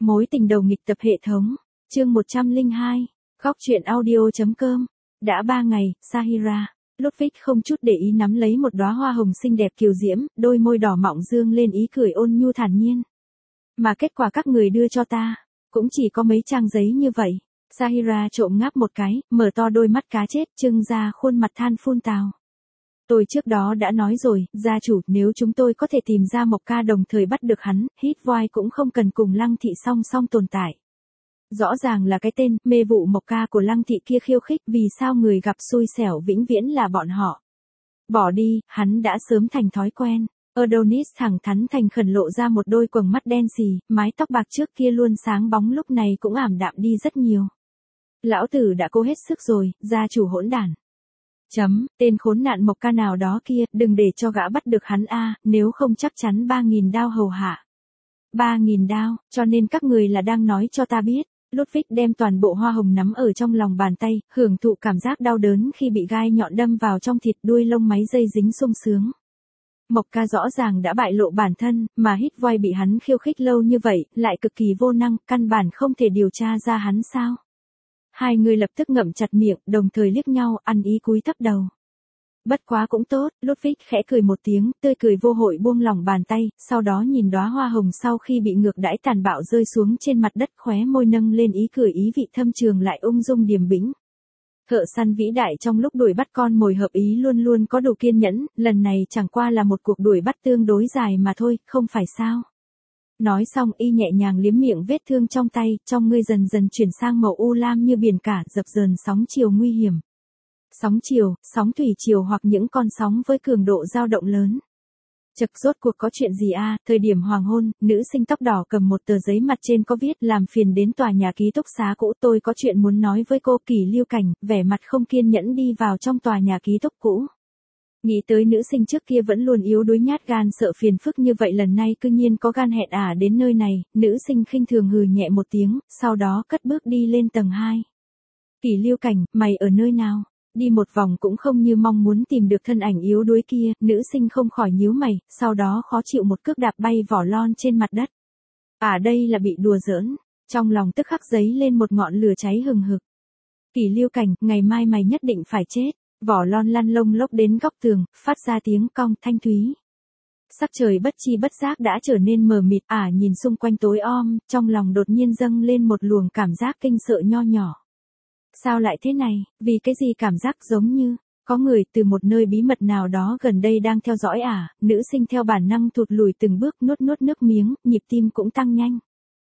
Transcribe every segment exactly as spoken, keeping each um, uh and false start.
Mối tình đầu nghịch tập hệ thống, chương một trăm lẻ hai, góc truyện audio.com. Đã ba ngày, Sahira, Ludwig không chút để ý nắm lấy một đóa hoa hồng xinh đẹp kiều diễm, đôi môi đỏ mọng dương lên ý cười ôn nhu thản nhiên. Mà kết quả các người đưa cho ta, cũng chỉ có mấy trang giấy như vậy. Sahira trộm ngáp một cái, mở to đôi mắt cá chết, trưng ra khuôn mặt than phun tào. Tôi trước đó đã nói rồi, gia chủ, nếu chúng tôi có thể tìm ra Mộc Ca đồng thời bắt được hắn, Hitvoy cũng không cần cùng Lăng Thị song song tồn tại. Rõ ràng là cái tên, mê vụ Mộc Ca của Lăng Thị kia khiêu khích, vì sao người gặp xui xẻo vĩnh viễn là bọn họ. Bỏ đi, hắn đã sớm thành thói quen. Adonis thẳng thắn thành khẩn lộ ra một đôi quầng mắt đen xì, mái tóc bạc trước kia luôn sáng bóng lúc này cũng ảm đạm đi rất nhiều. Lão tử đã cố hết sức rồi, gia chủ hỗn đản. Chấm, tên khốn nạn Mộc Ca nào đó kia, đừng để cho gã bắt được hắn a, nếu không chắc chắn ba nghìn đao hầu hạ. Ba nghìn đao, cho nên các người là đang nói cho ta biết. Ludwig đem toàn bộ hoa hồng nắm ở trong lòng bàn tay, hưởng thụ cảm giác đau đớn khi bị gai nhọn đâm vào trong thịt, đuôi lông máy dây dính sung sướng. Mộc Ca rõ ràng đã bại lộ bản thân, mà Hitvoy bị hắn khiêu khích lâu như vậy, lại cực kỳ vô năng, căn bản không thể điều tra ra hắn sao. Hai người lập tức ngậm chặt miệng, đồng thời liếc nhau, ăn ý cúi thấp đầu. Bất quá cũng tốt, Ludwig khẽ cười một tiếng, tươi cười vô hội buông lỏng bàn tay, sau đó nhìn đóa hoa hồng sau khi bị ngược đãi tàn bạo rơi xuống trên mặt đất, khóe môi nâng lên ý cười ý vị thâm trường lại ung dung điềm bĩnh. Thợ săn vĩ đại trong lúc đuổi bắt con mồi hợp ý luôn luôn có đủ kiên nhẫn, lần này chẳng qua là một cuộc đuổi bắt tương đối dài mà thôi, không phải sao. Nói xong y nhẹ nhàng liếm miệng vết thương trong tay, trong ngươi dần dần chuyển sang màu u lam như biển cả, dập dờn sóng chiều nguy hiểm. Sóng chiều, sóng thủy chiều hoặc những con sóng với cường độ dao động lớn. Chật, rốt cuộc có chuyện gì a? Thời điểm hoàng hôn, nữ sinh tóc đỏ cầm một tờ giấy mặt trên có viết làm phiền đến tòa nhà ký túc xá cũ, tôi có chuyện muốn nói với cô. Kỷ Lưu Cảnh, vẻ mặt không kiên nhẫn đi vào trong tòa nhà ký túc cũ. Nghĩ tới nữ sinh trước kia vẫn luôn yếu đuối nhát gan sợ phiền phức như vậy, lần này cư nhiên có gan hẹn ả đến nơi này, nữ sinh khinh thường hừ nhẹ một tiếng, sau đó cất bước đi lên tầng hai. Kỷ Lưu Cảnh, mày ở nơi nào? Đi một vòng cũng không như mong muốn tìm được thân ảnh yếu đuối kia, nữ sinh không khỏi nhíu mày, sau đó khó chịu một cước đạp bay vỏ lon trên mặt đất. À đây là bị đùa giỡn, trong lòng tức khắc dấy lên một ngọn lửa cháy hừng hực. Kỷ Lưu Cảnh, ngày mai mày nhất định phải chết. Vỏ lon lăn lông lốc đến góc tường, phát ra tiếng cong thanh thúy. Sắc trời bất chi bất giác đã trở nên mờ mịt, ả nhìn xung quanh tối om, trong lòng đột nhiên dâng lên một luồng cảm giác kinh sợ nho nhỏ. Sao lại thế này, vì cái gì cảm giác giống như, có người từ một nơi bí mật nào đó gần đây đang theo dõi ả, nữ sinh theo bản năng thụt lùi từng bước, nuốt nuốt nước miếng, nhịp tim cũng tăng nhanh.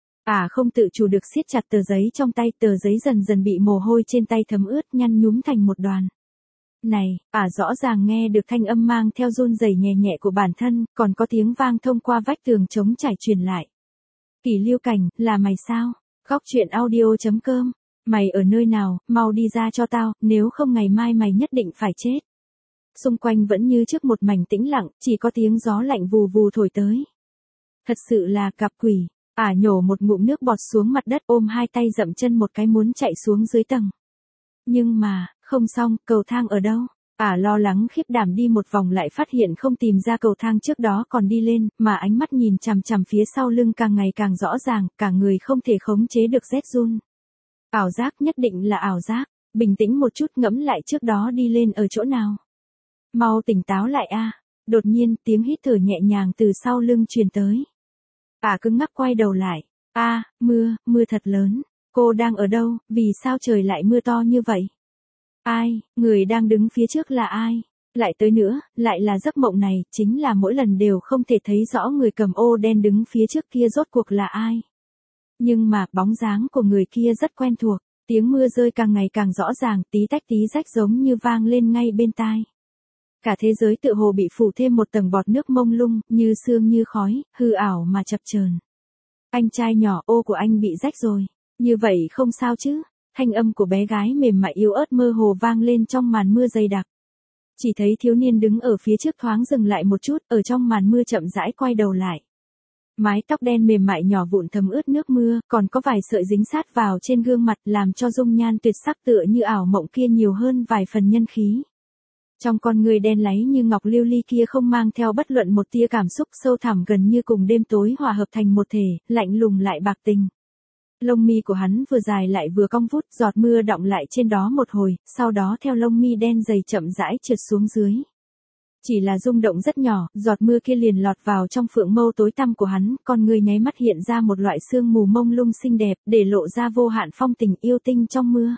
Ả không tự chủ được siết chặt tờ giấy trong tay, tờ giấy dần dần bị mồ hôi trên tay thấm ướt nhăn nhúm thành một đoàn. Này, ả rõ ràng nghe được thanh âm mang theo run rẩy nhẹ nhẹ của bản thân, còn có tiếng vang thông qua vách tường trống trải truyền lại. Kỷ Lưu Cảnh, là mày sao? Góc truyện audio.com. Mày ở nơi nào, mau đi ra cho tao, nếu không ngày mai mày nhất định phải chết. Xung quanh vẫn như trước một mảnh tĩnh lặng, chỉ có tiếng gió lạnh vù vù thổi tới. Thật sự là gặp quỷ, ả nhổ một ngụm nước bọt xuống mặt đất, ôm hai tay dậm chân một cái muốn chạy xuống dưới tầng. Nhưng mà, không xong, cầu thang ở đâu? Ả lo lắng khiếp đảm đi một vòng lại phát hiện không tìm ra cầu thang trước đó còn đi lên, mà ánh mắt nhìn chằm chằm phía sau lưng càng ngày càng rõ ràng, cả người không thể khống chế được rét run. Ảo giác, nhất định là ảo giác, bình tĩnh một chút ngẫm lại trước đó đi lên ở chỗ nào. Mau tỉnh táo lại a. Đột nhiên, tiếng hít thở nhẹ nhàng từ sau lưng truyền tới. Ả cứng ngắc quay đầu lại. A, mưa, mưa thật lớn. Cô đang ở đâu, vì sao trời lại mưa to như vậy? Ai, người đang đứng phía trước là ai? Lại tới nữa, lại là giấc mộng này, chính là mỗi lần đều không thể thấy rõ người cầm ô đen đứng phía trước kia rốt cuộc là ai. Nhưng mà, bóng dáng của người kia rất quen thuộc, tiếng mưa rơi càng ngày càng rõ ràng, tí tách tí rách giống như vang lên ngay bên tai. Cả thế giới tựa hồ bị phủ thêm một tầng bọt nước mông lung, như sương như khói, hư ảo mà chập chờn. Anh trai nhỏ, ô của anh bị rách rồi. Như vậy không sao chứ? Thanh âm của bé gái mềm mại yếu ớt mơ hồ vang lên trong màn mưa dày đặc. Chỉ thấy thiếu niên đứng ở phía trước thoáng dừng lại một chút, ở trong màn mưa chậm rãi quay đầu lại. Mái tóc đen mềm mại nhỏ vụn thấm ướt nước mưa, còn có vài sợi dính sát vào trên gương mặt, làm cho dung nhan tuyệt sắc tựa như ảo mộng kia nhiều hơn vài phần nhân khí. Trong con người đen láy như ngọc lưu ly kia không mang theo bất luận một tia cảm xúc, sâu thẳm gần như cùng đêm tối hòa hợp thành một thể, lạnh lùng lại bạc tình. Lông mi của hắn vừa dài lại vừa cong vút, giọt mưa đọng lại trên đó một hồi, sau đó theo lông mi đen dày chậm rãi trượt xuống dưới. Chỉ là rung động rất nhỏ, giọt mưa kia liền lọt vào trong phượng mâu tối tăm của hắn, con người nháy mắt hiện ra một loại sương mù mông lung xinh đẹp, để lộ ra vô hạn phong tình yêu tinh trong mưa.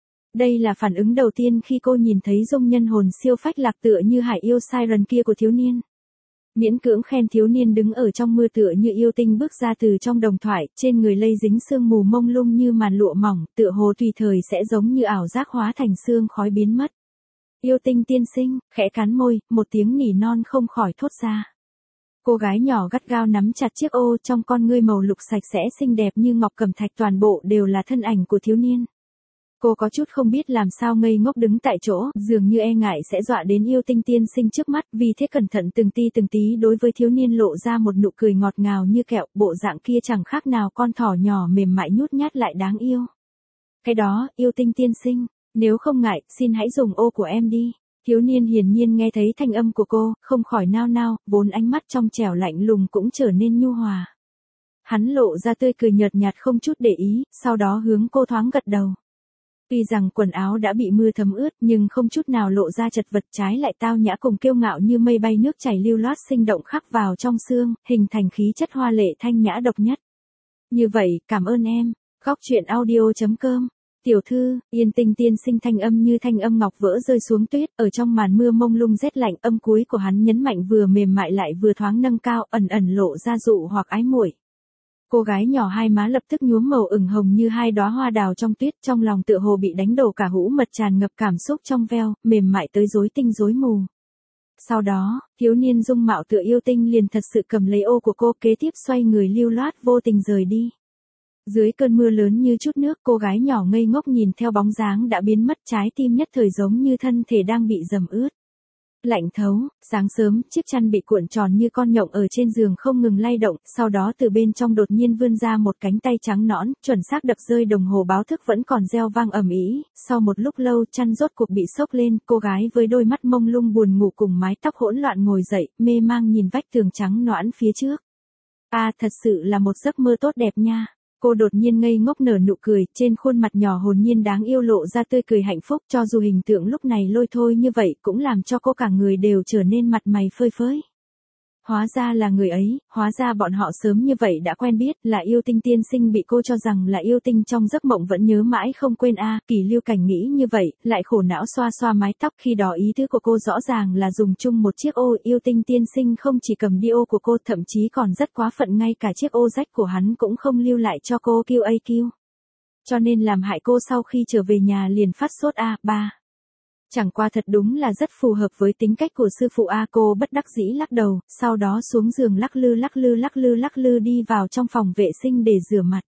Đây là phản ứng đầu tiên khi cô nhìn thấy dung nhân hồn siêu phách lạc tựa như hải yêu siren kia của thiếu niên. Miễn cưỡng khen thiếu niên đứng ở trong mưa tựa như yêu tinh bước ra từ trong đồng thoại, trên người lây dính sương mù mông lung như màn lụa mỏng, tựa hồ tùy thời sẽ giống như ảo giác hóa thành sương khói biến mất. Yêu tinh tiên sinh, khẽ cắn môi, một tiếng nỉ non không khỏi thốt ra. Cô gái nhỏ gắt gao nắm chặt chiếc ô, trong con ngươi màu lục sạch sẽ xinh đẹp như ngọc cẩm thạch, toàn bộ đều là thân ảnh của thiếu niên. Cô có chút không biết làm sao ngây ngốc đứng tại chỗ, dường như e ngại sẽ dọa đến yêu tinh tiên sinh trước mắt, vì thế cẩn thận từng ti từng tí đối với thiếu niên lộ ra một nụ cười ngọt ngào như kẹo, bộ dạng kia chẳng khác nào con thỏ nhỏ mềm mại nhút nhát lại đáng yêu. Cái đó, yêu tinh tiên sinh, nếu không ngại, xin hãy dùng ô của em đi. Thiếu niên hiển nhiên nghe thấy thanh âm của cô, không khỏi nao nao, vốn ánh mắt trong trẻo lạnh lùng cũng trở nên nhu hòa. Hắn lộ ra tươi cười nhợt nhạt không chút để ý, sau đó hướng cô thoáng gật đầu. Tuy rằng quần áo đã bị mưa thấm ướt nhưng không chút nào lộ ra chật vật, trái lại tao nhã cùng kiêu ngạo như mây bay nước chảy lưu loát sinh động khắc vào trong xương, hình thành khí chất hoa lệ thanh nhã độc nhất. Như vậy, cảm ơn em. Góc truyện audio chấm com. Tiểu thư, yên tinh tiên sinh thanh âm như thanh âm ngọc vỡ rơi xuống tuyết, ở trong màn mưa mông lung rét lạnh, âm cuối của hắn nhấn mạnh vừa mềm mại lại vừa thoáng nâng cao, ẩn ẩn lộ ra dụ hoặc ái muội. Cô gái nhỏ hai má lập tức nhuốm màu ửng hồng như hai đóa hoa đào trong tuyết, trong lòng tựa hồ bị đánh đổ cả hũ mật, tràn ngập cảm xúc trong veo, mềm mại tới rối tinh rối mù. Sau đó, thiếu niên dung mạo tựa yêu tinh liền thật sự cầm lấy ô của cô, kế tiếp xoay người lưu loát vô tình rời đi. Dưới cơn mưa lớn như chút nước, cô gái nhỏ ngây ngốc nhìn theo bóng dáng đã biến mất, trái tim nhất thời giống như thân thể đang bị dầm ướt. Lạnh thấu, sáng sớm, chiếc chăn bị cuộn tròn như con nhộng ở trên giường không ngừng lay động, sau đó từ bên trong đột nhiên vươn ra một cánh tay trắng nõn, chuẩn xác đập rơi đồng hồ báo thức vẫn còn reo vang ầm ĩ. Sau một lúc lâu, chăn rốt cuộc bị xốc lên, cô gái với đôi mắt mông lung buồn ngủ cùng mái tóc hỗn loạn ngồi dậy, mê mang nhìn vách tường trắng nõn phía trước. À, thật sự là một giấc mơ tốt đẹp nha. Cô đột nhiên ngây ngốc nở nụ cười, trên khuôn mặt nhỏ hồn nhiên đáng yêu lộ ra tươi cười hạnh phúc, cho dù hình tượng lúc này lôi thôi như vậy cũng làm cho cô cả người đều trở nên mặt mày phơi phới. Hóa ra là người ấy, hóa ra bọn họ sớm như vậy đã quen biết, là yêu tinh tiên sinh bị cô cho rằng là yêu tinh trong giấc mộng vẫn nhớ mãi không quên a. À, Kỳ Lưu Cảnh nghĩ như vậy, lại khổ não xoa xoa mái tóc, khi đó ý tứ của cô rõ ràng là dùng chung một chiếc ô, yêu tinh tiên sinh không chỉ cầm đi ô của cô, thậm chí còn rất quá phận, ngay cả chiếc ô rách của hắn cũng không lưu lại cho cô quy a quy. Cho nên làm hại cô sau khi trở về nhà liền phát sốt a. ba. Chẳng qua thật đúng là rất phù hợp với tính cách của sư phụ A. Cô bất đắc dĩ lắc đầu, sau đó xuống giường lắc lư lắc lư lắc lư lắc lư đi vào trong phòng vệ sinh để rửa mặt.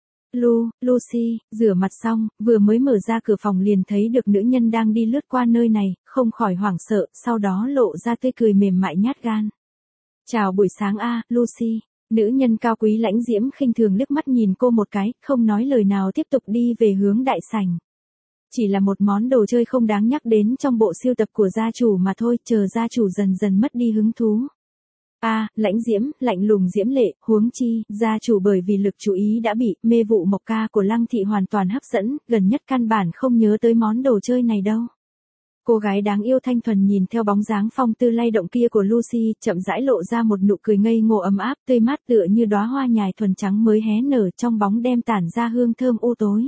Lu, Lucy, rửa mặt xong, vừa mới mở ra cửa phòng liền thấy được nữ nhân đang đi lướt qua nơi này, không khỏi hoảng sợ, sau đó lộ ra tươi cười mềm mại nhát gan. Chào buổi sáng A, Lucy. Nữ nhân cao quý lãnh diễm khinh thường liếc mắt nhìn cô một cái, không nói lời nào tiếp tục đi về hướng đại sảnh. Chỉ là một món đồ chơi không đáng nhắc đến trong bộ sưu tập của gia chủ mà thôi, chờ gia chủ dần dần mất đi hứng thú. A, à, lãnh diễm, lạnh lùng diễm lệ, huống chi, gia chủ bởi vì lực chú ý đã bị mê vụ mộc ca của Lăng thị hoàn toàn hấp dẫn, gần nhất căn bản không nhớ tới món đồ chơi này đâu. Cô gái đáng yêu thanh thuần nhìn theo bóng dáng phong tư lay động kia của Lucy, chậm rãi lộ ra một nụ cười ngây ngô ấm áp, tươi mát tựa như đóa hoa nhài thuần trắng mới hé nở trong bóng đêm tản ra hương thơm u tối.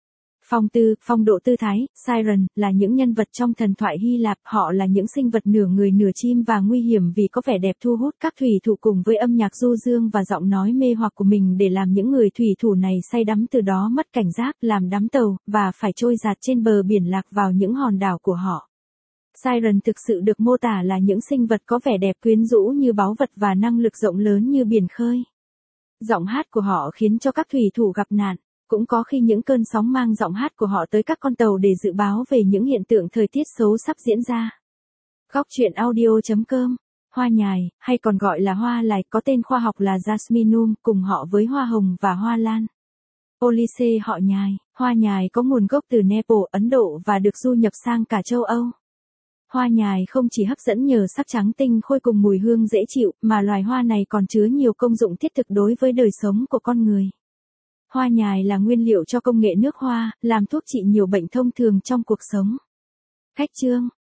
Phong tư, phong độ tư thái, siren, là những nhân vật trong thần thoại Hy Lạp, họ là những sinh vật nửa người nửa chim và nguy hiểm vì có vẻ đẹp thu hút các thủy thủ cùng với âm nhạc du dương và giọng nói mê hoặc của mình để làm những người thủy thủ này say đắm, từ đó mất cảnh giác, làm đắm tàu, và phải trôi dạt trên bờ biển lạc vào những hòn đảo của họ. Siren thực sự được mô tả là những sinh vật có vẻ đẹp quyến rũ như báu vật và năng lực rộng lớn như biển khơi. Giọng hát của họ khiến cho các thủy thủ gặp nạn. Cũng có khi những cơn sóng mang giọng hát của họ tới các con tàu để dự báo về những hiện tượng thời tiết xấu sắp diễn ra. Góc truyện audio chấm com. Hoa nhài, hay còn gọi là hoa lài, có tên khoa học là Jasminum, cùng họ với hoa hồng và hoa lan. Olice họ nhài, hoa nhài có nguồn gốc từ Nepal, Ấn Độ và được du nhập sang cả châu Âu. Hoa nhài không chỉ hấp dẫn nhờ sắc trắng tinh khôi cùng mùi hương dễ chịu, mà loài hoa này còn chứa nhiều công dụng thiết thực đối với đời sống của con người. Hoa nhài là nguyên liệu cho công nghệ nước hoa, làm thuốc trị nhiều bệnh thông thường trong cuộc sống. Khách chương.